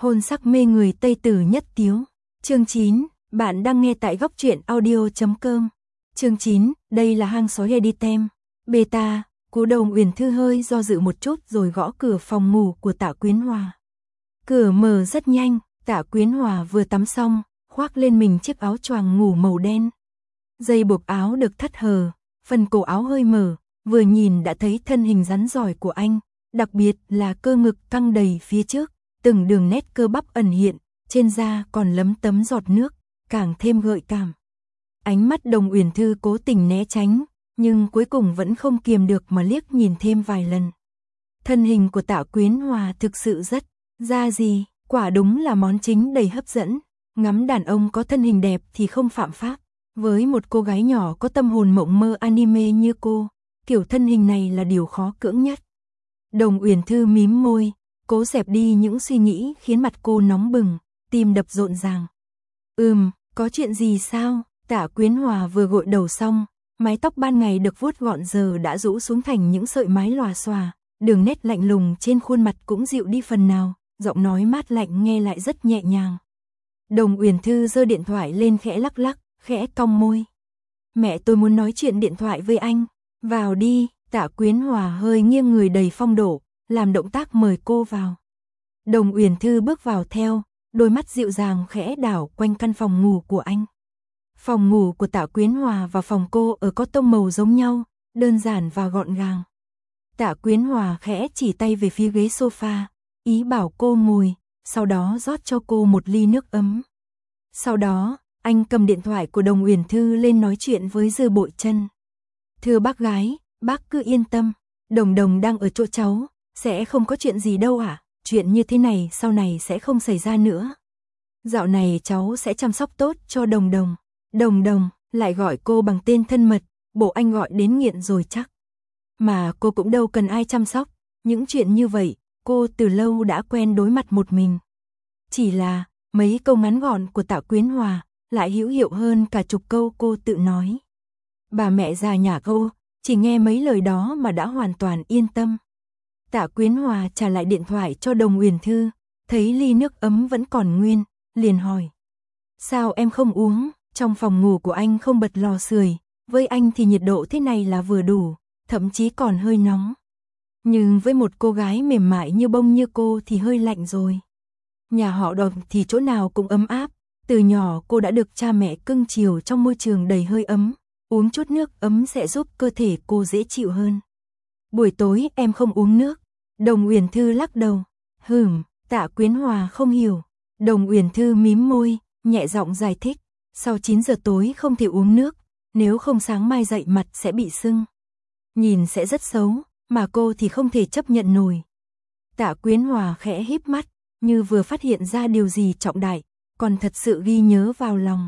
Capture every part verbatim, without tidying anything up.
Hôn sắc mê người Tây Tử nhất tiếu. Chương chín, bạn đang nghe tại góc truyện audio chấm com. Chương chín, đây là hang sói Editem. Beta, Cú Đồng Uyển Thư hơi do dự một chút rồi gõ cửa phòng ngủ của Tạ Quyến Hòa. Cửa mở rất nhanh, Tạ Quyến Hòa vừa tắm xong, khoác lên mình chiếc áo choàng ngủ màu đen. Dây buộc áo được thắt hở, phần cổ áo hơi mở, vừa nhìn đã thấy thân hình rắn rỏi của anh, đặc biệt là cơ ngực căng đầy phía trước, từng đường nét cơ bắp ẩn hiện, trên da còn lấm tấm giọt nước, càng thêm gợi cảm. Ánh mắt Đồng Uyển Thư cố tình né tránh, nhưng cuối cùng vẫn không kiềm được mà liếc nhìn thêm vài lần. Thân hình của Tạ Quyến Hòa thực sự rất da gì, quả đúng là món chính đầy hấp dẫn. Ngắm đàn ông có thân hình đẹp thì không phạm pháp. Với một cô gái nhỏ có tâm hồn mộng mơ anime như cô, kiểu thân hình này là điều khó cưỡng nhất. Đồng Uyển Thư mím môi, cố dẹp đi những suy nghĩ khiến mặt cô nóng bừng, tim đập rộn ràng. Ừm, có chuyện gì sao? Tạ Quyến Hòa vừa gội đầu xong, mái tóc ban ngày được vuốt gọn giờ đã rũ xuống thành những sợi mái lòa xòa, đường nét lạnh lùng trên khuôn mặt cũng dịu đi phần nào, giọng nói mát lạnh nghe lại rất nhẹ nhàng. Đồng Uyển Thư giơ điện thoại lên khẽ lắc lắc, khẽ cong môi. Mẹ tôi muốn nói chuyện điện thoại với anh. Vào đi. Tạ Quyến Hòa hơi nghiêng người đầy phong độ, làm động tác mời cô vào. Đồng Uyển Thư bước vào theo, đôi mắt dịu dàng khẽ đảo quanh căn phòng ngủ của anh. Phòng ngủ của Tạ Quyến Hòa và phòng cô ở có tông màu giống nhau, đơn giản và gọn gàng. Tạ Quyến Hòa khẽ chỉ tay về phía ghế sofa, ý bảo cô ngồi, sau đó rót cho cô một ly nước ấm. Sau đó, anh cầm điện thoại của Đồng Uyển Thư lên nói chuyện với Dư Bội Chân. Thưa bác gái, bác cứ yên tâm, Đồng Đồng đang ở chỗ cháu, sẽ không có chuyện gì đâu ạ, chuyện như thế này sau này sẽ không xảy ra nữa. Dạo này cháu sẽ chăm sóc tốt cho Đồng Đồng. Đồng Đồng, lại gọi cô bằng tên thân mật, bộ anh gọi đến nghiện rồi chắc. Mà cô cũng đâu cần ai chăm sóc, những chuyện như vậy, cô từ lâu đã quen đối mặt một mình. Chỉ là, mấy câu ngắn gọn của Tạ Quyến Hòa lại hữu hiệu hơn cả chục câu cô tự nói. Bà mẹ già nhà cô, chỉ nghe mấy lời đó mà đã hoàn toàn yên tâm. Tạ Quyến Hòa trả lại điện thoại cho Đồng Uyển Thư, thấy ly nước ấm vẫn còn nguyên, liền hỏi. Sao em không uống, trong phòng ngủ của anh không bật lò sưởi, với anh thì nhiệt độ thế này là vừa đủ, thậm chí còn hơi nóng. Nhưng với một cô gái mềm mại như bông như cô thì hơi lạnh rồi. Nhà họ Đồng thì chỗ nào cũng ấm áp, từ nhỏ cô đã được cha mẹ cưng chiều trong môi trường đầy hơi ấm, uống chút nước ấm sẽ giúp cơ thể cô dễ chịu hơn. Buổi tối em không uống nước. Đồng Uyển Thư lắc đầu. Hừm, Tạ Quyến Hòa không hiểu. Đồng Uyển Thư mím môi, nhẹ giọng giải thích. Sau chín giờ tối không thể uống nước, nếu không sáng mai dậy mặt sẽ bị sưng. Nhìn sẽ rất xấu, mà cô thì không thể chấp nhận nổi. Tạ Quyến Hòa khẽ híp mắt, như vừa phát hiện ra điều gì trọng đại, còn thật sự ghi nhớ vào lòng.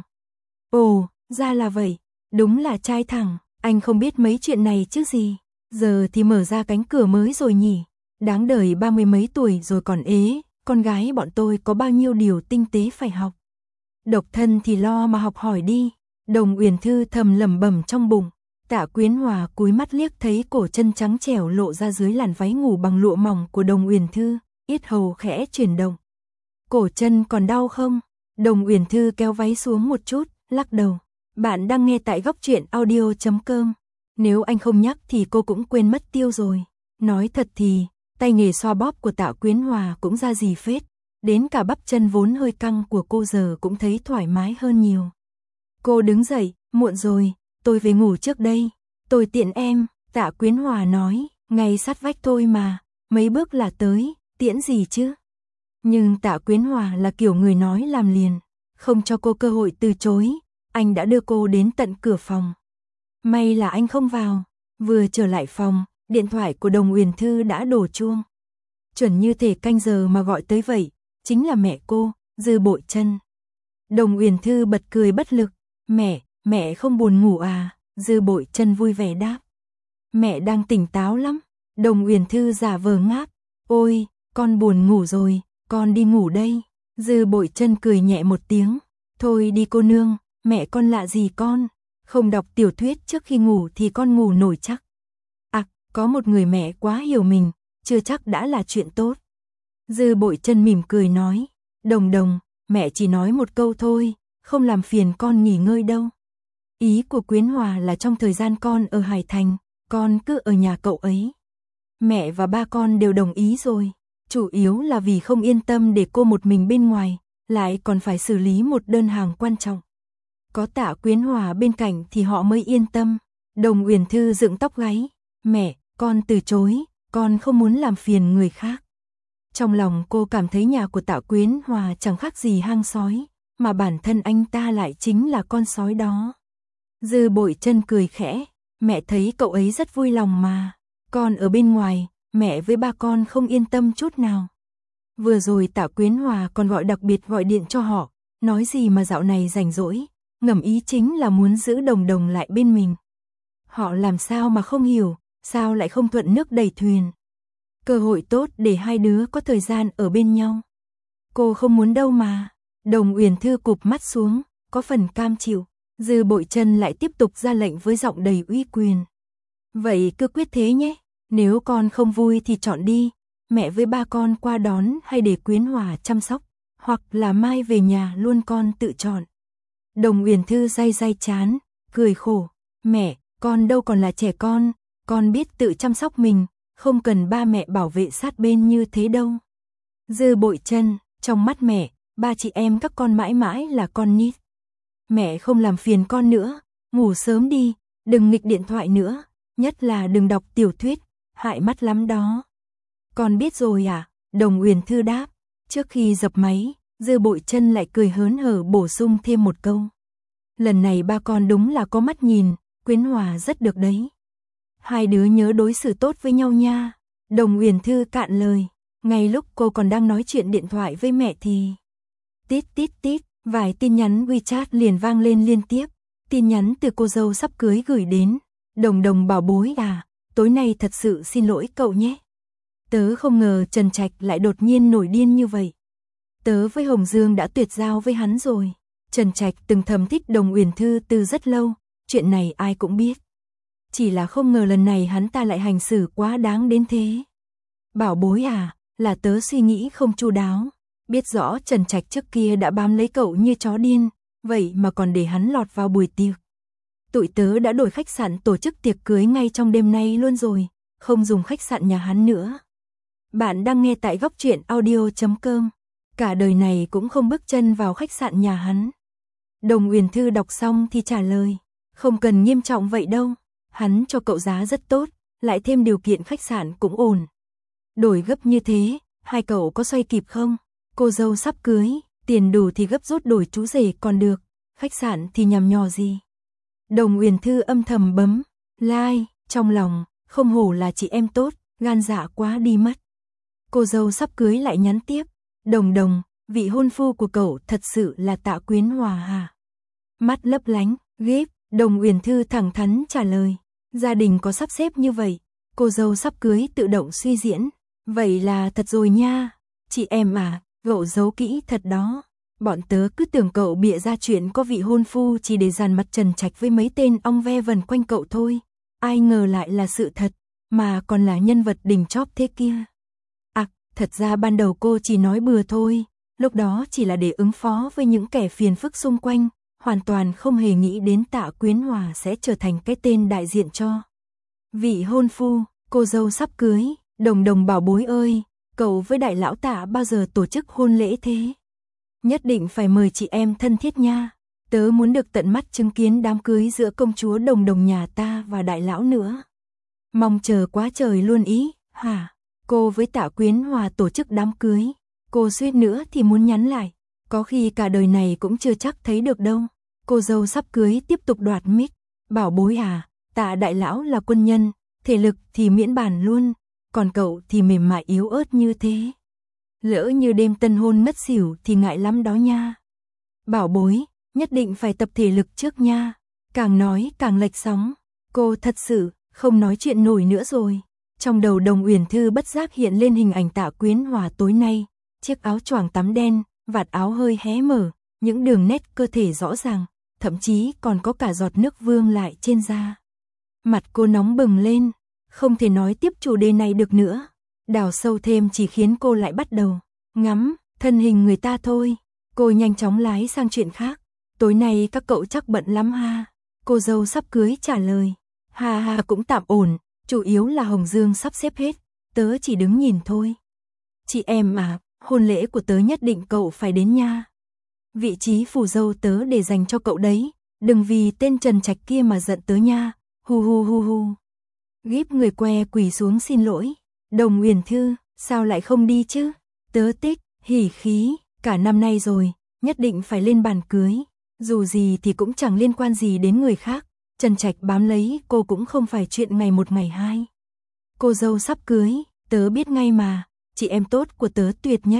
Ồ, ra là vậy, đúng là trai thẳng, anh không biết mấy chuyện này chứ gì. Giờ thì mở ra cánh cửa mới rồi nhỉ, đáng đời ba mươi mấy tuổi rồi còn ế, con gái bọn tôi có bao nhiêu điều tinh tế phải học. Độc thân thì lo mà học hỏi đi. Đồng Uyển Thư thầm lẩm bẩm trong bụng. Tạ Quyến Hòa cúi mắt liếc thấy cổ chân trắng trẻo lộ ra dưới làn váy ngủ bằng lụa mỏng của Đồng Uyển Thư, yết hầu khẽ chuyển động. Cổ chân còn đau không? Đồng Uyển Thư kéo váy xuống một chút, lắc đầu. Bạn đang nghe tại góc truyện audio chấm com. Nếu anh không nhắc thì cô cũng quên mất tiêu rồi. Nói thật thì, tay nghề xoa bóp của Tạ Quyến Hòa cũng ra gì phết. Đến cả bắp chân vốn hơi căng của cô giờ cũng thấy thoải mái hơn nhiều. Cô đứng dậy, muộn rồi, tôi về ngủ trước đây. Tôi tiện em, Tạ Quyến Hòa nói, ngay sát vách thôi mà, mấy bước là tới, tiễn gì chứ. Nhưng Tạ Quyến Hòa là kiểu người nói làm liền, không cho cô cơ hội từ chối, anh đã đưa cô đến tận cửa phòng. May là anh không vào, vừa trở lại phòng, điện thoại của Đồng Uyển Thư đã đổ chuông. Chuẩn như thể canh giờ mà gọi tới vậy, chính là mẹ cô, Dư Bội Chân. Đồng Uyển Thư bật cười bất lực, mẹ, mẹ không buồn ngủ à, Dư Bội Chân vui vẻ đáp. Mẹ đang tỉnh táo lắm, Đồng Uyển Thư giả vờ ngáp, ôi, con buồn ngủ rồi, con đi ngủ đây. Dư Bội Chân cười nhẹ một tiếng, thôi đi cô nương, mẹ con lạ gì con, không đọc tiểu thuyết trước khi ngủ thì con ngủ nổi chắc. À, có một người mẹ quá hiểu mình, chưa chắc đã là chuyện tốt. Dư Bội Chân mỉm cười nói, Đồng Đồng, mẹ chỉ nói một câu thôi, không làm phiền con nghỉ ngơi đâu. Ý của Quyến Hòa là trong thời gian con ở Hải Thành, con cứ ở nhà cậu ấy. Mẹ và ba con đều đồng ý rồi, chủ yếu là vì không yên tâm để cô một mình bên ngoài, lại còn phải xử lý một đơn hàng quan trọng. Có Tạ Quyến Hòa bên cạnh thì họ mới yên tâm. Đồng Uyển Thư dựng tóc gáy, mẹ, con từ chối, con không muốn làm phiền người khác. Trong lòng cô cảm thấy nhà của Tạ Quyến Hòa chẳng khác gì hang sói, mà bản thân anh ta lại chính là con sói đó. Dư Bội Chân cười khẽ, mẹ thấy cậu ấy rất vui lòng mà, con ở bên ngoài, mẹ với ba con không yên tâm chút nào. Vừa rồi Tạ Quyến Hòa còn gọi đặc biệt gọi điện cho họ, nói gì mà dạo này rảnh rỗi, ngầm ý chính là muốn giữ Đồng Đồng lại bên mình. Họ làm sao mà không hiểu, sao lại không thuận nước đẩy thuyền. Cơ hội tốt để hai đứa có thời gian ở bên nhau. Cô không muốn đâu mà. Đồng Uyển Thư cụp mắt xuống, có phần cam chịu. Dư Bội Chân lại tiếp tục ra lệnh với giọng đầy uy quyền. Vậy cứ quyết thế nhé, nếu con không vui thì chọn đi, mẹ với ba con qua đón hay để Quyến Hòa chăm sóc, hoặc là mai về nhà luôn con tự chọn. Đồng Uyển Thư day day chán, cười khổ, mẹ, con đâu còn là trẻ con, con biết tự chăm sóc mình, không cần ba mẹ bảo vệ sát bên như thế đâu. Dư Bội Chân, trong mắt mẹ, ba chị em các con mãi mãi là con nít. Mẹ không làm phiền con nữa, ngủ sớm đi, đừng nghịch điện thoại nữa, nhất là đừng đọc tiểu thuyết, hại mắt lắm đó. Con biết rồi à? Đồng Uyển Thư đáp. Trước khi dập máy, Dư Bội Chân lại cười hớn hở bổ sung thêm một câu. Lần này ba con đúng là có mắt nhìn, Quyến Hòa rất được đấy. Hai đứa nhớ đối xử tốt với nhau nha. Đồng Uyển Thư cạn lời. Ngay lúc cô còn đang nói chuyện điện thoại với mẹ thì... Tít tít tít, vài tin nhắn WeChat liền vang lên liên tiếp. Tin nhắn từ cô dâu sắp cưới gửi đến. Đồng Đồng bảo bối à, tối nay thật sự xin lỗi cậu nhé. Tớ không ngờ Trần Trạch lại đột nhiên nổi điên như vậy. Tớ với Hồng Dương đã tuyệt giao với hắn rồi. Trần Trạch từng thầm thích Đồng Uyển Thư từ rất lâu, chuyện này ai cũng biết. Chỉ là không ngờ lần này hắn ta lại hành xử quá đáng đến thế. Bảo bối à, là tớ suy nghĩ không chu đáo. Biết rõ Trần Trạch trước kia đã bám lấy cậu như chó điên, vậy mà còn để hắn lọt vào buổi tiệc. Tụi tớ đã đổi khách sạn tổ chức tiệc cưới ngay trong đêm nay luôn rồi, không dùng khách sạn nhà hắn nữa. Bạn đang nghe tại góc truyện audio chấm com. Cả đời này cũng không bước chân vào khách sạn nhà hắn. Đồng Uyển Thư đọc xong thì trả lời, không cần nghiêm trọng vậy đâu, hắn cho cậu giá rất tốt, lại thêm điều kiện khách sạn cũng ổn. Đổi gấp như thế, hai cậu có xoay kịp không? Cô dâu sắp cưới, tiền đủ thì gấp rút đổi chú rể còn được, khách sạn thì nhằm nhò gì. Đồng Uyển Thư âm thầm bấm like, trong lòng, không hổ là chị em tốt, gan dạ quá đi mất. Cô dâu sắp cưới lại nhắn tiếp, Đồng Đồng, vị hôn phu của cậu thật sự là Tạ Quyến Hòa à? Mắt lấp lánh, ghép, Đồng Uyển Thư thẳng thắn trả lời, gia đình có sắp xếp như vậy, cô dâu sắp cưới tự động suy diễn, vậy là thật rồi nha, chị em à, cậu giấu kỹ thật đó. Bọn tớ cứ tưởng cậu bịa ra chuyện có vị hôn phu chỉ để dàn mặt Trần Trạch với mấy tên ong ve vần quanh cậu thôi. Ai ngờ lại là sự thật, mà còn là nhân vật đỉnh chóp thế kia. À, thật ra ban đầu cô chỉ nói bừa thôi, lúc đó chỉ là để ứng phó với những kẻ phiền phức xung quanh, hoàn toàn không hề nghĩ đến Tạ Quyến Hòa sẽ trở thành cái tên đại diện cho vị hôn phu, cô dâu sắp cưới. Đồng Đồng bảo bối ơi, cậu với đại lão Tạ bao giờ tổ chức hôn lễ thế? Nhất định phải mời chị em thân thiết nha. Tớ muốn được tận mắt chứng kiến đám cưới giữa công chúa Đồng Đồng nhà ta và đại lão nữa. Mong chờ quá trời luôn ý, hả? Cô với Tạ Quyến Hòa tổ chức đám cưới, cô suýt nữa thì muốn nhắn lại. Có khi cả đời này cũng chưa chắc thấy được đâu. Cô dâu sắp cưới tiếp tục đoạt mic. Bảo bối à, Tạ đại lão là quân nhân, thể lực thì miễn bàn luôn, còn cậu thì mềm mại yếu ớt như thế. Lỡ như đêm tân hôn mất xỉu thì ngại lắm đó nha. Bảo bối, nhất định phải tập thể lực trước nha. Càng nói càng lệch sóng. Cô thật sự không nói chuyện nổi nữa rồi. Trong đầu Đồng Uyển Thư bất giác hiện lên hình ảnh Tạ Quyến Hòa tối nay. Chiếc áo choàng tắm đen, vạt áo hơi hé mở, những đường nét cơ thể rõ ràng, thậm chí còn có cả giọt nước vương lại trên da. Mặt cô nóng bừng lên, không thể nói tiếp chủ đề này được nữa. Đào sâu thêm chỉ khiến cô lại bắt đầu ngắm, Thân hình người ta thôi. Cô nhanh chóng lái sang chuyện khác. Tối nay các cậu chắc bận lắm ha. Cô dâu sắp cưới trả lời. Hà hà cũng tạm ổn, chủ yếu là Hồng Dương sắp xếp hết, tớ chỉ đứng nhìn thôi. Chị em à, hôn lễ của tớ nhất định cậu phải đến nha. Vị trí phù dâu tớ để dành cho cậu đấy, đừng vì tên Trần Trạch kia mà giận tớ nha. Hu hu hu hu. Gíp người que quỳ xuống xin lỗi. Đồng Uyển Thư, sao lại không đi chứ? Tớ tích, hỉ khí, cả năm nay rồi, nhất định phải lên bàn cưới. Dù gì thì cũng chẳng liên quan gì đến người khác. Trần Trạch bám lấy cô cũng không phải chuyện ngày một ngày hai. Cô dâu sắp cưới, tớ biết ngay mà, chị em tốt của tớ tuyệt nhất.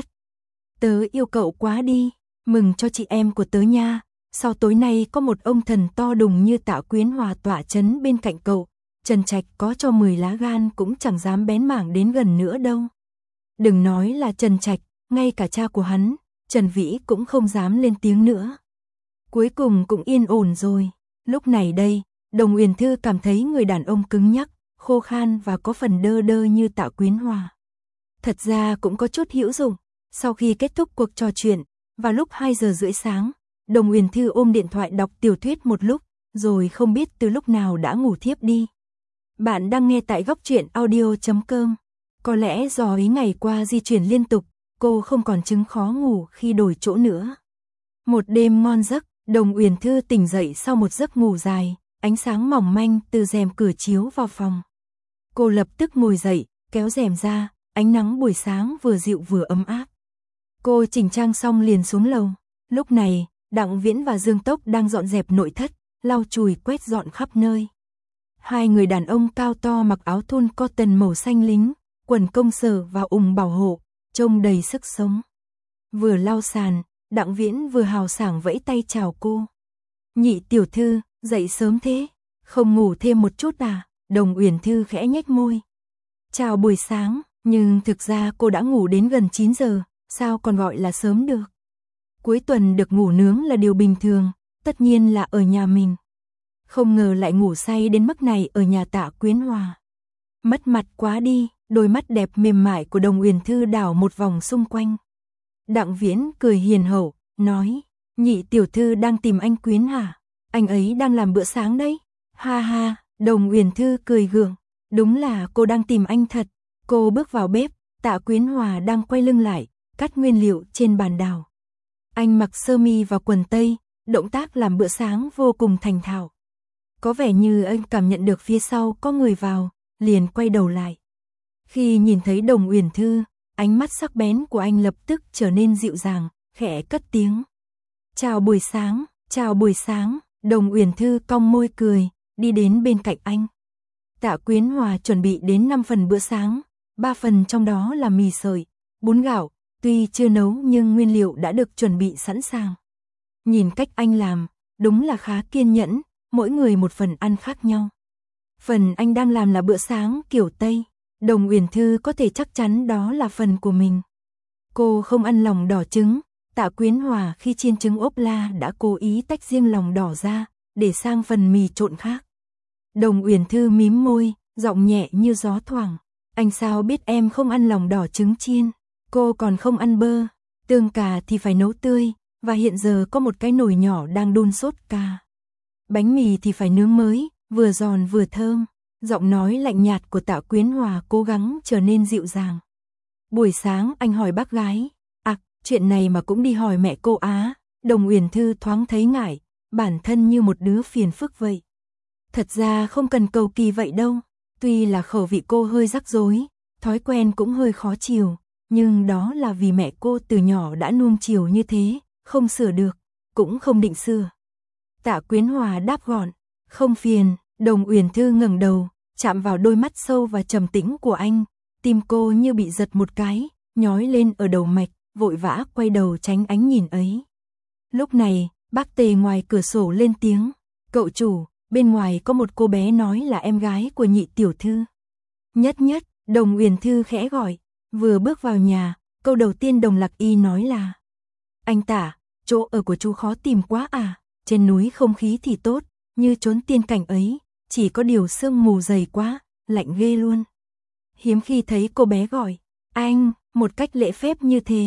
Tớ yêu cậu quá đi, mừng cho chị em của tớ nha. Sau tối nay có một ông thần to đùng như Tạ Quyến Hòa tỏa chấn bên cạnh cậu, Trần Trạch có cho mười lá gan cũng chẳng dám bén mảng đến gần nữa đâu. Đừng nói là Trần Trạch, ngay cả cha của hắn, Trần Vĩ cũng không dám lên tiếng nữa. Cuối cùng cũng yên ổn rồi. Lúc này đây, Đồng Uyển Thư cảm thấy người đàn ông cứng nhắc, khô khan và có phần đơ đơ như Tạ Quyến Hòa. Thật ra cũng có chút hữu dụng. Sau khi kết thúc cuộc trò chuyện, vào lúc hai giờ rưỡi sáng, Đồng Uyển Thư ôm điện thoại đọc tiểu thuyết một lúc, rồi không biết từ lúc nào đã ngủ thiếp đi. Bạn đang nghe tại góc truyện audio chấm com. Có lẽ do ý ngày qua di chuyển liên tục, cô không còn chứng khó ngủ khi đổi chỗ nữa. Một đêm ngon giấc, Đồng Uyển Thư tỉnh dậy sau một giấc ngủ dài, ánh sáng mỏng manh từ rèm cửa chiếu vào phòng. Cô lập tức ngồi dậy, kéo rèm ra, ánh nắng buổi sáng vừa dịu vừa ấm áp. Cô chỉnh trang xong liền xuống lầu. Lúc này, Đặng Viễn và Dương Tốc đang dọn dẹp nội thất, lau chùi quét dọn khắp nơi. Hai người đàn ông cao to mặc áo thun cotton màu xanh lính, quần công sở và ủng bảo hộ, trông đầy sức sống. Vừa lau sàn, Đặng Viễn vừa hào sảng vẫy tay chào cô. Nhị tiểu thư, dậy sớm thế, không ngủ thêm một chút à? Đồng Uyển Thư khẽ nhếch môi. Chào buổi sáng, nhưng thực ra cô đã ngủ đến gần chín giờ, sao còn gọi là sớm được? Cuối tuần được ngủ nướng là điều bình thường, tất nhiên là ở nhà mình. Không ngờ lại ngủ say đến mức này ở nhà Tạ Quyến Hòa. Mất mặt quá đi, đôi mắt đẹp mềm mại của Đồng Uyển Thư đảo một vòng xung quanh. Đặng Viễn cười hiền hậu, nói, nhị tiểu thư đang tìm anh Quyến hả? Anh ấy đang làm bữa sáng đấy. Ha ha, Đồng Uyển Thư cười gượng, đúng là cô đang tìm anh thật. Cô bước vào bếp, Tạ Quyến Hòa đang quay lưng lại, cắt nguyên liệu trên bàn đào. Anh mặc sơ mi và quần tây, động tác làm bữa sáng vô cùng thành thạo. Có vẻ như anh cảm nhận được phía sau có người vào, liền quay đầu lại. Khi nhìn thấy Đồng Uyển Thư, ánh mắt sắc bén của anh lập tức trở nên dịu dàng, khẽ cất tiếng. Chào buổi sáng, chào buổi sáng, Đồng Uyển Thư cong môi cười, đi đến bên cạnh anh. Tạ Quyến Hòa chuẩn bị đến năm phần bữa sáng, ba phần trong đó là mì sợi, bún gạo, tuy chưa nấu nhưng nguyên liệu đã được chuẩn bị sẵn sàng. Nhìn cách anh làm, đúng là khá kiên nhẫn, mỗi người một phần ăn khác nhau. Phần anh đang làm là bữa sáng kiểu Tây, Đồng Uyển Thư có thể chắc chắn đó là phần của mình. Cô không ăn lòng đỏ trứng, Tạ Quyến Hòa khi chiên trứng ốp la đã cố ý tách riêng lòng đỏ ra, để sang phần mì trộn khác. Đồng Uyển Thư mím môi, giọng nhẹ như gió thoảng. Anh sao biết em không ăn lòng đỏ trứng chiên? Cô còn không ăn bơ, tương cà thì phải nấu tươi, và hiện giờ có một cái nồi nhỏ đang đun sốt cà. Bánh mì thì phải nướng mới, vừa giòn vừa thơm. Giọng nói lạnh nhạt của Tạ Quyến Hòa cố gắng trở nên dịu dàng. Buổi sáng anh hỏi bác gái, à, chuyện này mà cũng đi hỏi mẹ cô á. Đồng Uyển Thư thoáng thấy ngại, bản thân như một đứa phiền phức vậy. Thật ra không cần cầu kỳ vậy đâu, tuy là khẩu vị cô hơi rắc rối, thói quen cũng hơi khó chiều, nhưng đó là vì mẹ cô từ nhỏ đã nuông chiều như thế, không sửa được, cũng không định sửa. Tạ Quyến Hòa đáp gọn, không phiền. Đồng Uyển Thư ngẩng đầu, chạm vào đôi mắt sâu và trầm tĩnh của anh, tim cô như bị giật một cái, nhói lên ở đầu mạch, vội vã quay đầu tránh ánh nhìn ấy. Lúc này, bác Tề ngoài cửa sổ lên tiếng, cậu chủ, bên ngoài có một cô bé nói là em gái của nhị tiểu thư. Nhất nhất, Đồng Uyển Thư khẽ gọi, vừa bước vào nhà, câu đầu tiên Đồng Lạc Y nói là, anh Tả, chỗ ở của chú khó tìm quá à, trên núi không khí thì tốt, như trốn tiên cảnh ấy. Chỉ có điều sương mù dày quá, lạnh ghê luôn. Hiếm khi thấy cô bé gọi, anh, một cách lễ phép như thế.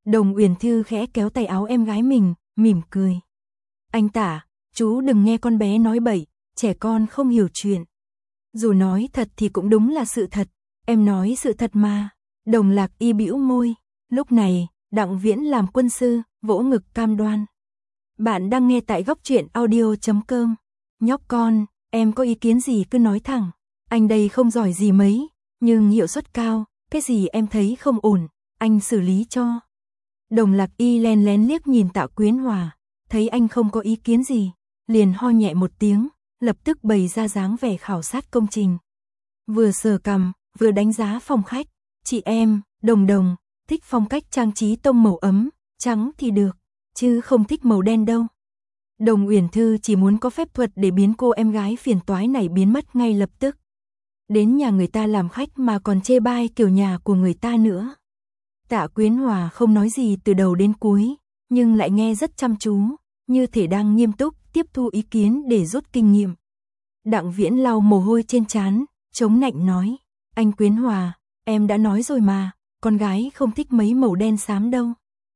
Đồng Uyển Thư khẽ kéo tay áo em gái mình, mỉm cười. Anh Tả, chú đừng nghe con bé nói bậy, trẻ con không hiểu chuyện. Dù nói thật thì cũng đúng là sự thật, em nói sự thật mà. Đồng Lạc Y bĩu môi. Lúc này, Đặng Viễn làm quân sư, vỗ ngực cam đoan. Bạn đang nghe tại góc truyện audio chấm com. Nhóc con, em có ý kiến gì cứ nói thẳng. Anh đây không giỏi gì mấy, nhưng hiệu suất cao, cái gì em thấy không ổn, anh xử lý cho. Đồng Lạc Y len lén liếc nhìn Tạ Quyến Hòa, thấy anh không có ý kiến gì, liền ho nhẹ một tiếng, lập tức bày ra dáng vẻ khảo sát công trình. Vừa sờ cằm, vừa đánh giá phòng khách. Chị em, Đồng Đồng, thích phong cách trang trí tông màu ấm, trắng thì được, chứ không thích màu đen đâu. Đồng Uyển Thư chỉ muốn có phép thuật để biến cô em gái phiền toái này biến mất ngay lập tức. Đến nhà người ta làm khách mà còn chê bai kiểu nhà của người ta nữa. Tạ Quyến Hòa không nói gì từ đầu đến cuối, nhưng lại nghe rất chăm chú, như thể đang nghiêm túc tiếp thu ý kiến để rút kinh nghiệm. Đặng Viễn lau mồ hôi trên trán, chống nạnh nói, anh Quyến Hòa, em đã nói rồi mà, con gái không thích mấy màu đen xám đâu.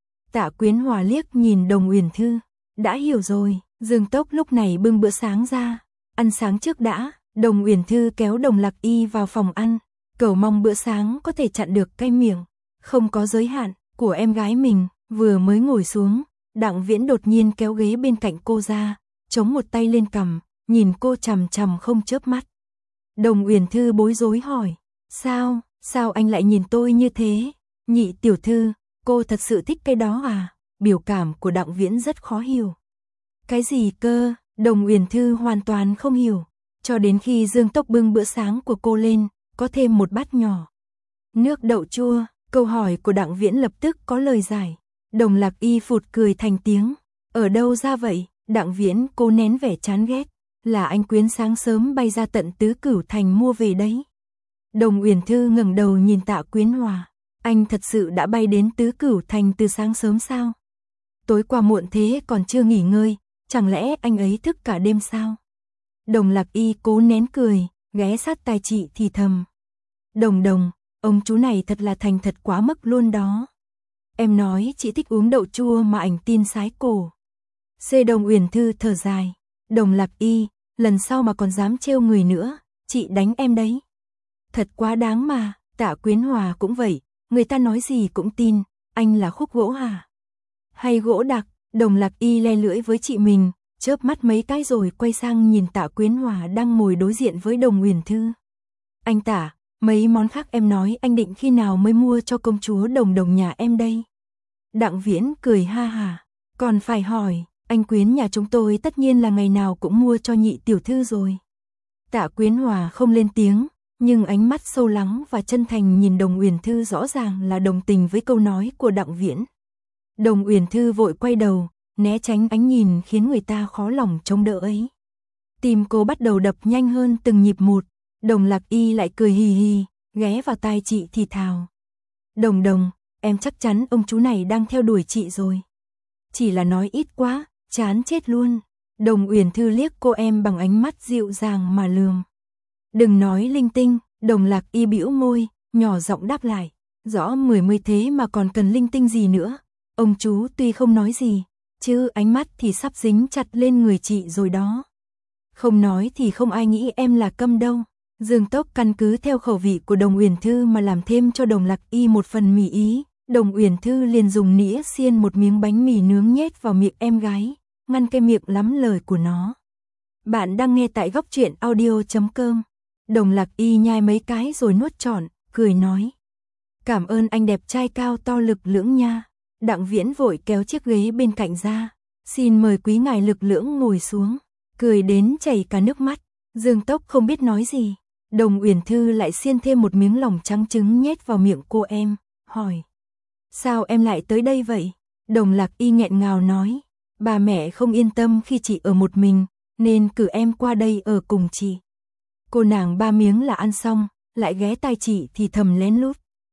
Tạ Quyến Hòa liếc nhìn Đồng Uyển Thư, đã hiểu rồi. Dương Tốc lúc này bưng bữa sáng ra, ăn sáng trước đã. Đồng Uyển Thư kéo Đồng Lạc Y vào phòng ăn, cầu mong bữa sáng có thể chặn được cay miệng, không có giới hạn, của em gái mình. Vừa mới ngồi xuống, Đặng Viễn đột nhiên kéo ghế bên cạnh cô ra, chống một tay lên cằm, nhìn cô chằm chằm không chớp mắt. Đồng Uyển Thư bối rối hỏi, sao, sao anh lại nhìn tôi như thế? Nhị tiểu thư, cô thật sự thích cái đó à? Biểu cảm của Đặng Viễn rất khó hiểu. Cái gì cơ? Đồng Uyển Thư hoàn toàn không hiểu. Cho đến khi Dương Tốc bưng bữa sáng của cô lên, có thêm một bát nhỏ nước đậu chua, câu hỏi của Đặng Viễn lập tức có lời giải. Đồng Lạc Y phụt cười thành tiếng. Ở đâu ra vậy? Đặng Viễn cố nén vẻ chán ghét. Là anh Quyến sáng sớm bay ra tận Tứ Cửu Thành mua về đấy. Đồng Uyển Thư ngẩng đầu nhìn Tạ Quyến Hòa. Anh thật sự đã bay đến Tứ Cửu Thành từ sáng sớm sao? Tối qua muộn thế còn chưa nghỉ ngơi, chẳng lẽ anh ấy thức cả đêm sao? Đồng Lạc Y cố nén cười, ghé sát tai chị thì thầm. Đồng Đồng, ông chú này thật là thành thật quá mức luôn đó. Em nói chị thích uống đậu chua mà ảnh tin sái cổ. C. Đồng Uyển Thư thở dài. Đồng Lạc Y, lần sau mà còn dám trêu người nữa, chị đánh em đấy. Thật quá đáng mà. Tạ Quyến Hòa cũng vậy, người ta nói gì cũng tin. Anh là khúc gỗ hả? Hay gỗ đặc? Đồng Lạc Y le lưỡi với chị mình, chớp mắt mấy cái rồi quay sang nhìn Tạ Quyến Hòa đang ngồi đối diện với Đồng Uyển Thư. Anh Tả, mấy món khác em nói anh định khi nào mới mua cho công chúa Đồng Đồng nhà em đây? Đặng Viễn cười ha hả, còn phải hỏi, anh Quyến nhà chúng tôi tất nhiên là ngày nào cũng mua cho nhị tiểu thư rồi. Tạ Quyến Hòa không lên tiếng, nhưng ánh mắt sâu lắng và chân thành nhìn Đồng Uyển Thư rõ ràng là đồng tình với câu nói của Đặng Viễn. Đồng Uyển Thư vội quay đầu, né tránh ánh nhìn khiến người ta khó lòng chống đỡ ấy. Tim cô bắt đầu đập nhanh hơn từng nhịp một. Đồng Lạc Y lại cười hì hì, ghé vào tai chị thì thào. Đồng Đồng, em chắc chắn ông chú này đang theo đuổi chị rồi. Chỉ là nói ít quá, chán chết luôn. Đồng Uyển Thư liếc cô em bằng ánh mắt dịu dàng mà lườm. Đừng nói linh tinh. Đồng Lạc Y bĩu môi, nhỏ giọng đáp lại. Rõ mười mươi thế mà còn cần linh tinh gì nữa. Ông chú tuy không nói gì, chứ ánh mắt thì sắp dính chặt lên người chị rồi đó. Không nói thì không ai nghĩ em là câm đâu. Dương Tốc căn cứ theo khẩu vị của Đồng Uyển Thư mà làm thêm cho Đồng Lạc Y một phần mì ý. Đồng Uyển Thư liền dùng nĩa xiên một miếng bánh mì nướng nhét vào miệng em gái, ngăn cái miệng lắm lời của nó. Bạn đang nghe tại góc truyện audio chấm com. Đồng Lạc Y nhai mấy cái rồi nuốt trọn, cười nói. Cảm ơn anh đẹp trai cao to lực lưỡng nha. Đặng Viễn vội kéo chiếc ghế bên cạnh ra. Xin mời quý ngài lực lưỡng ngồi xuống. Cười đến chảy cả nước mắt. Dương Tốc không biết nói gì. Đồng Uyển Thư lại xiên thêm một miếng lòng trắng trứng nhét vào miệng cô em, hỏi. Sao em lại tới đây vậy? Đồng Lạc Y nghẹn ngào nói. Bà mẹ không yên tâm khi chị ở một mình, nên cử em qua đây ở cùng chị. Cô nàng ba miếng là ăn xong, lại ghé tai chị thì thầm lén lút.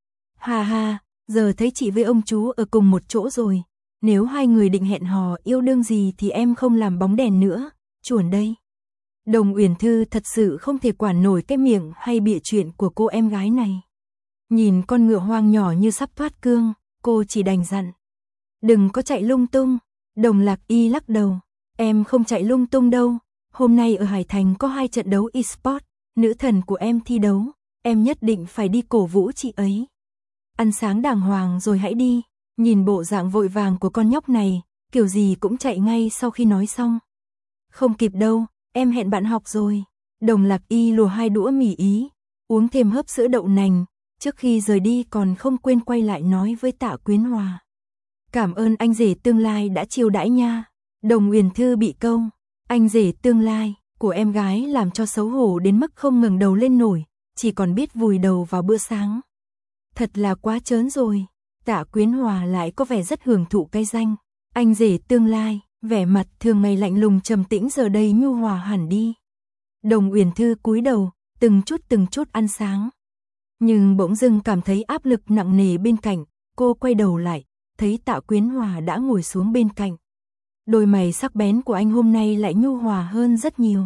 Ha ha, giờ thấy chị với ông chú ở cùng một chỗ rồi. Nếu hai người định hẹn hò yêu đương gì thì em không làm bóng đèn nữa, chuồn đây. Đồng Uyển Thư thật sự không thể quản nổi cái miệng hay bịa chuyện của cô em gái này. Nhìn con ngựa hoang nhỏ như sắp thoát cương, cô chỉ đành dặn. Đừng có chạy lung tung. Đồng Lạc Y lắc đầu. Em không chạy lung tung đâu. Hôm nay ở Hải Thành có hai trận đấu e-sport, nữ thần của em thi đấu, em nhất định phải đi cổ vũ chị ấy. Ăn sáng đàng hoàng rồi hãy đi. Nhìn bộ dạng vội vàng của con nhóc này, kiểu gì cũng chạy ngay sau khi nói xong. Không kịp đâu, em hẹn bạn học rồi. Đồng Lạc Y lùa hai đũa mì Ý, uống thêm hớp sữa đậu nành, trước khi rời đi còn không quên quay lại nói với Tạ Quyến Hòa. Cảm ơn anh rể tương lai đã chiêu đãi nha. Đồng Uyển Thư bị câu, anh rể tương lai của em gái làm cho xấu hổ đến mức không ngẩng đầu lên nổi, chỉ còn biết vùi đầu vào bữa sáng. Thật là quá trớn rồi. Tạ Quyến Hòa lại có vẻ rất hưởng thụ cái danh anh rể tương lai, vẻ mặt thường ngày lạnh lùng trầm tĩnh giờ đây nhu hòa hẳn đi. Đồng Uyển Thư cúi đầu, từng chút từng chút ăn sáng. Nhưng bỗng dưng cảm thấy áp lực nặng nề bên cạnh, cô quay đầu lại, thấy Tạ Quyến Hòa đã ngồi xuống bên cạnh. Đôi mày sắc bén của anh hôm nay lại nhu hòa hơn rất nhiều.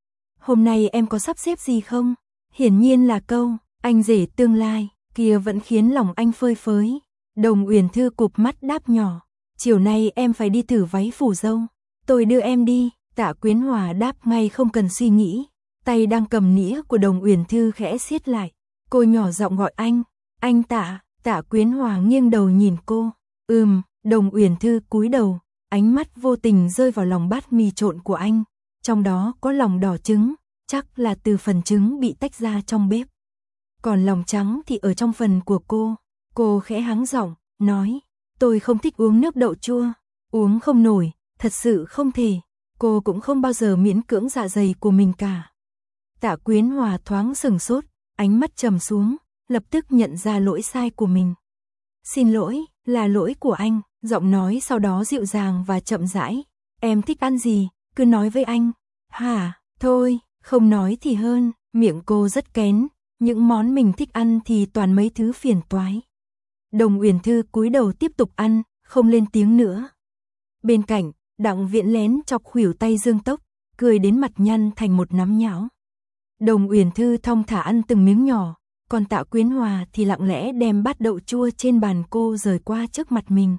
Hôm nay em có sắp xếp gì không? Hiển nhiên là câu anh rể tương lai kia vẫn khiến lòng anh phơi phới. Đồng Uyển Thư cụp mắt đáp nhỏ, chiều nay em phải đi thử váy phủ dâu, tôi đưa em đi. Tạ Quyến Hòa đáp ngay không cần suy nghĩ, tay đang cầm nĩa của Đồng Uyển Thư khẽ siết lại. Cô nhỏ giọng gọi anh, anh Tạ. Tạ Quyến Hòa nghiêng đầu nhìn cô, ừm. Đồng Uyển Thư cúi đầu, ánh mắt vô tình rơi vào lòng bát mì trộn của anh, trong đó có lòng đỏ trứng, chắc là từ phần trứng bị tách ra trong bếp. Còn lòng trắng thì ở trong phần của cô. Cô khẽ hắng giọng, nói, tôi không thích uống nước đậu chua, uống không nổi, thật sự không thể. Cô cũng không bao giờ miễn cưỡng dạ dày của mình cả. Tạ Quyến Hòa thoáng sừng sốt, ánh mắt trầm xuống, lập tức nhận ra lỗi sai của mình. Xin lỗi, là lỗi của anh. Giọng nói sau đó dịu dàng và chậm rãi. Em thích ăn gì, cứ nói với anh. Hả, thôi, không nói thì hơn. Miệng cô rất kén, những món mình thích ăn thì toàn mấy thứ phiền toái. Đồng Uyển Thư cúi đầu tiếp tục ăn, không lên tiếng nữa. Bên cạnh, Đặng Viễn lén chọc khuỷu tay Dương Tốc, cười đến mặt nhăn thành một nắm nhão. Đồng Uyển Thư thong thả ăn từng miếng nhỏ, còn Tạ Quyến Hòa thì lặng lẽ đem bát đậu chua trên bàn cô rời qua trước mặt mình.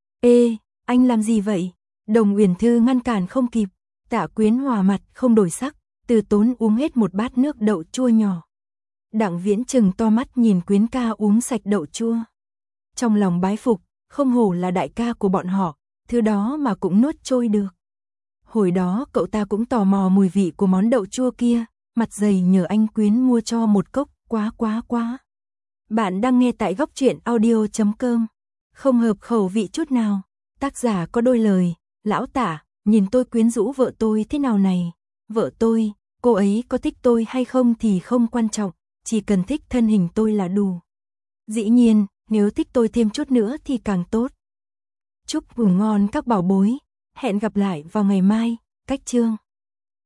Ê, anh làm gì vậy? Đồng Uyển Thư ngăn cản không kịp. Tạ Quyến Hòa mặt không đổi sắc, từ tốn uống hết một bát nước đậu chua nhỏ. Đặng Viễn trừng to mắt nhìn Quyến ca uống sạch đậu chua. Trong lòng bái phục, không hổ là đại ca của bọn họ, thứ đó mà cũng nuốt trôi được. Hồi đó cậu ta cũng tò mò mùi vị của món đậu chua kia, mặt dày nhờ anh Quyến mua cho một cốc, quá quá quá. Bạn đang nghe tại góc truyện audio chấm com. Không hợp khẩu vị chút nào. Tác giả có đôi lời, lão Tạ, nhìn tôi quyến rũ vợ tôi thế nào này. Vợ tôi, cô ấy có thích tôi hay không thì không quan trọng, chỉ cần thích thân hình tôi là đủ. Dĩ nhiên, nếu thích tôi thêm chút nữa thì càng tốt. Chúc ngủ ngon các bảo bối, hẹn gặp lại vào ngày mai, cách chương.